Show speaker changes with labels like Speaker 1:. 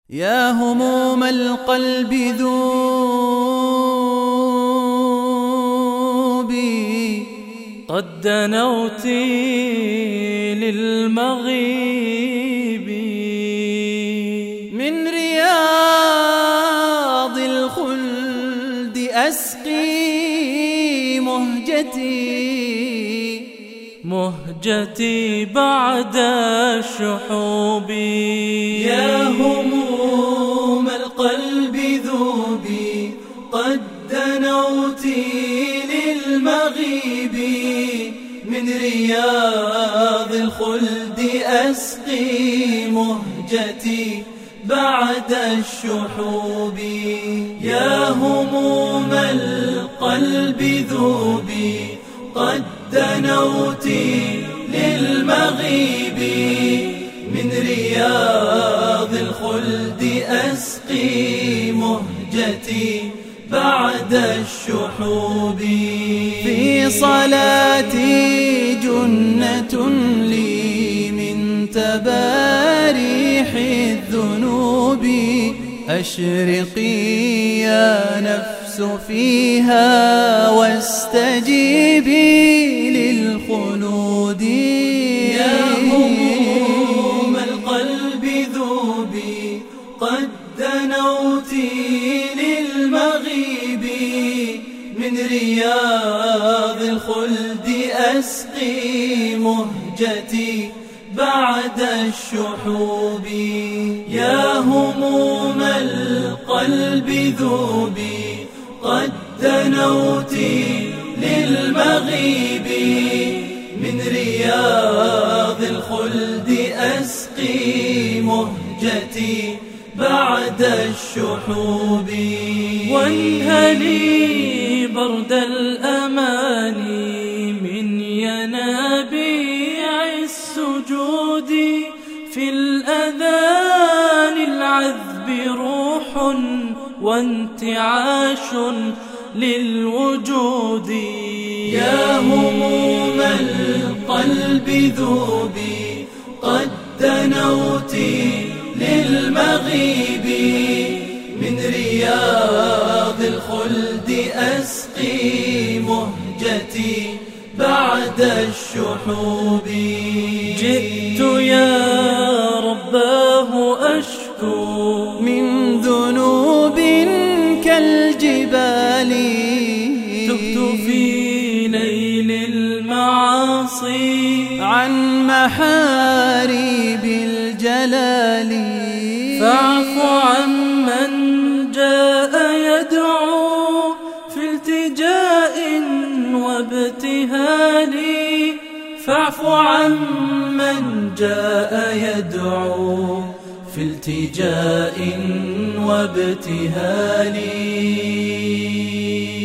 Speaker 1: يا هموم القلب ذوبي،
Speaker 2: قد دنوت للمغيب
Speaker 1: من رياض الخلد أسقي
Speaker 2: مهجتي بعد الشحوب.
Speaker 1: يا هموم القلب ذوبي، قد دنوت للمغيب من رياض الخلد أسقي مهجتي بعد الشحوب. يا هموم القلب ذوبي، قد دنوت للمغيب من رياض الخلد أسقي مهجتي بعد الشحوب. في صلاتي جنة لي من تباريح الذنوب، أشرقي يا نفس فيها واستجيبي للخلود. يا هموم القلب ذوبي، قد دنوت للمغيب من رياض الخلد أسقي مهجتي بعد الشحوب. يا هموم القلب ذوبي، قد دنوت للمغيب من رياض الخلد أسقي مهجتي بعد الشحوب.
Speaker 2: وانهلي برد الأماني من ينابيع السجود، في الأذان العذب روح وانتعاش للوجود.
Speaker 1: يا هموم القلب ذوبي، قد دنوت للمغيب من رياض الخلد أسقي مهجتي بعد الشحوب.
Speaker 2: جئت يا رباه أشكو
Speaker 1: من ذنوب كالجبال،
Speaker 2: تبت في ليل المعاصي
Speaker 1: عن محاريب الجلال.
Speaker 2: فاعف عمن جاء يدعو في التجاء وابتهال. فاعف عمن جاء يدعو في التجاء وابتهال.